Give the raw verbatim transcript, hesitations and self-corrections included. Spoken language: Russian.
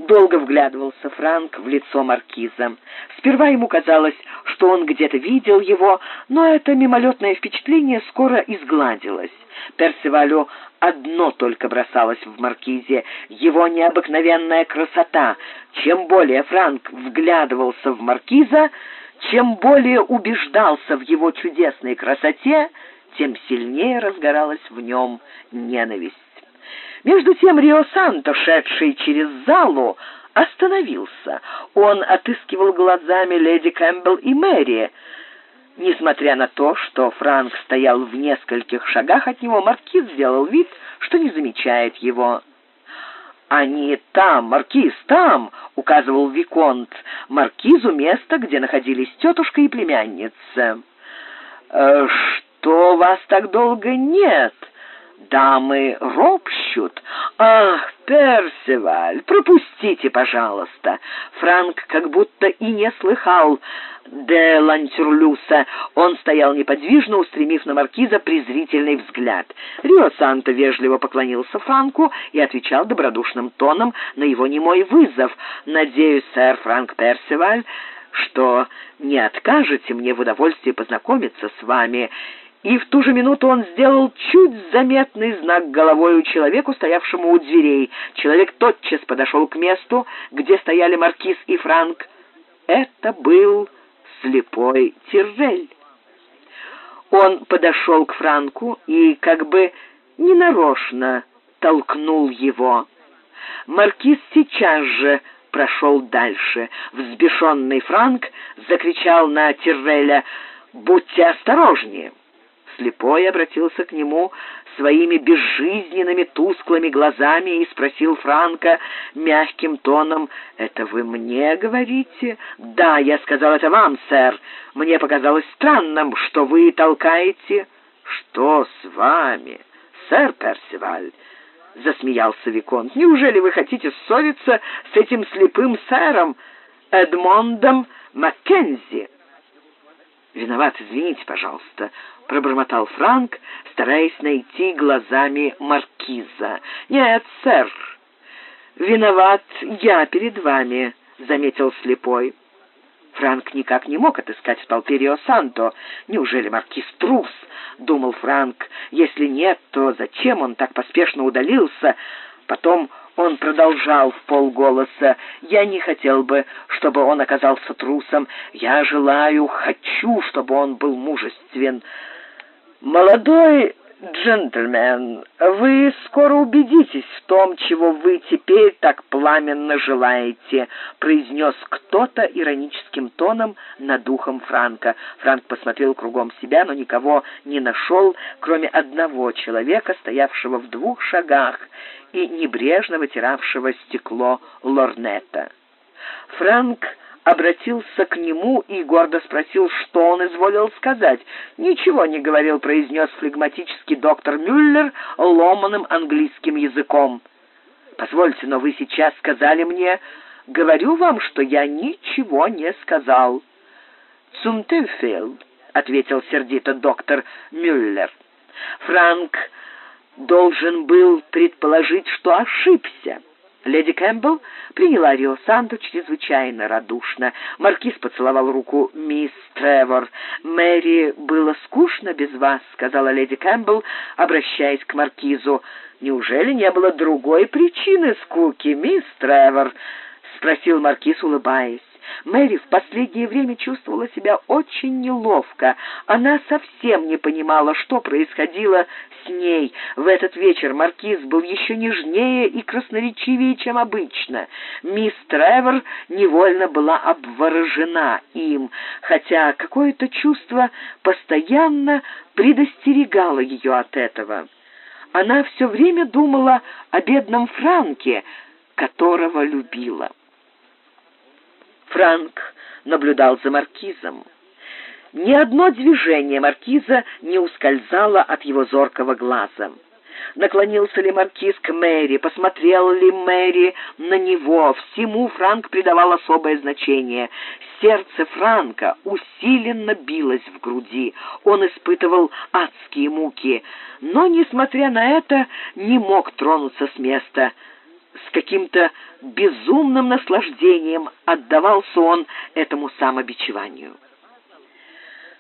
Долго вглядывался Франк в лицо маркиза. Сперва ему казалось, что он где-то видел его, но это мимолетное впечатление скоро изгладилось. Персивалю одно только бросалось в маркизе — его необыкновенная красота. Чем более Франк вглядывался в маркиза, чем более убеждался в его чудесной красоте, тем сильнее разгоралась в нем ненависть. Между тем Рио-Санто, шедший через залу, остановился. Он отыскивал глазами леди Кэмпбелл и Мэри. Несмотря на то, что Франк стоял в нескольких шагах от него, маркиз сделал вид, что не замечает его. «Они там, маркиз, там!» — указывал виконт маркизу место, где находились тетушка и племянница. «Э, «Что вас так долго нет? Дамы ропщут. Ах, Персиваль, пропустите, пожалуйста!» Франк как будто и не слыхал де Лантюрлюса. Он стоял неподвижно, устремив на маркиза презрительный взгляд. Рио-Санто вежливо поклонился Франку и отвечал добродушным тоном на его немой вызов. «Надеюсь, сэр Франк Персиваль, что не откажете мне в удовольствии познакомиться с вами». И в ту же минуту он сделал чуть заметный знак головой человеку, стоявшему у дверей. Человек тотчас подошел к месту, где стояли маркиз и Франк. Это был слепой Тиррель. Он подошел к Франку и как бы ненарочно толкнул его. Маркиз сейчас же прошел дальше. Взбешенный Франк закричал на Тирреля: «Будьте осторожнее!» Слепой обратился к нему своими безжизненными тусклыми глазами и спросил Франка мягким тоном: «Это вы мне говорите?» «Да, я сказал это вам, сэр. Мне показалось странным, что вы толкаете». «Что с вами, сэр Персиваль?» — засмеялся виконт. «Неужели вы хотите ссориться с этим слепым сэром Эдмондом Маккензи?» «Виноват, извините, пожалуйста», — пробормотал Франк, стараясь найти глазами маркиза. «Нет, сэр, виноват я перед вами», — заметил слепой. Франк никак не мог отыскать в толпе Рио-Санто. «Неужели маркиз трус?» — думал Франк. «Если нет, то зачем он так поспешно удалился?» Потом он продолжал в полголоса: «Я не хотел бы, чтобы он оказался трусом. Я желаю, хочу, чтобы он был мужествен». «Молодой джентльмен, вы скоро убедитесь в том, чего вы теперь так пламенно желаете», произнес кто-то ироническим тоном над ухом Франка. Франк посмотрел кругом себя, но никого не нашел, кроме одного человека, стоявшего в двух шагах и небрежно вытиравшего стекло лорнета. Франк обратился к нему и гордо спросил, что он изволил сказать. «Ничего не говорил», — произнес флегматический доктор Мюллер ломаным английским языком. «Позвольте, но вы сейчас сказали мне...» «Говорю вам, что я ничего не сказал». «Zum Teufel», — ответил сердито доктор Мюллер. Франк должен был предположить, что ошибся. Леди Кэмпбелл приняла Рио-Санто чрезвычайно радушно. Маркиз поцеловал руку мисс Тревор. «Мэри, было скучно без вас», — сказала леди Кэмпбелл, обращаясь к маркизу. «Неужели не было другой причины скуки, мисс Тревор?» — спросил маркиз, улыбаясь. Мэри в последнее время чувствовала себя очень неловко. Она совсем не понимала, что происходило с ней. В этот вечер маркиз был еще нежнее и красноречивее, чем обычно. Мисс Тревор невольно была обворожена им, хотя какое-то чувство постоянно предостерегало ее от этого. Она все время думала о бедном Франке, которого любила. Франк наблюдал за маркизом. Ни одно движение маркиза не ускользало от его зоркого глаза. Наклонился ли маркиз к Мэри, посмотрел ли Мэри на него, всему Франк придавал особое значение. Сердце Франка усиленно билось в груди. Он испытывал адские муки, но, несмотря на это, не мог тронуться с места. С каким-то безумным наслаждением отдавался он этому самобичеванию.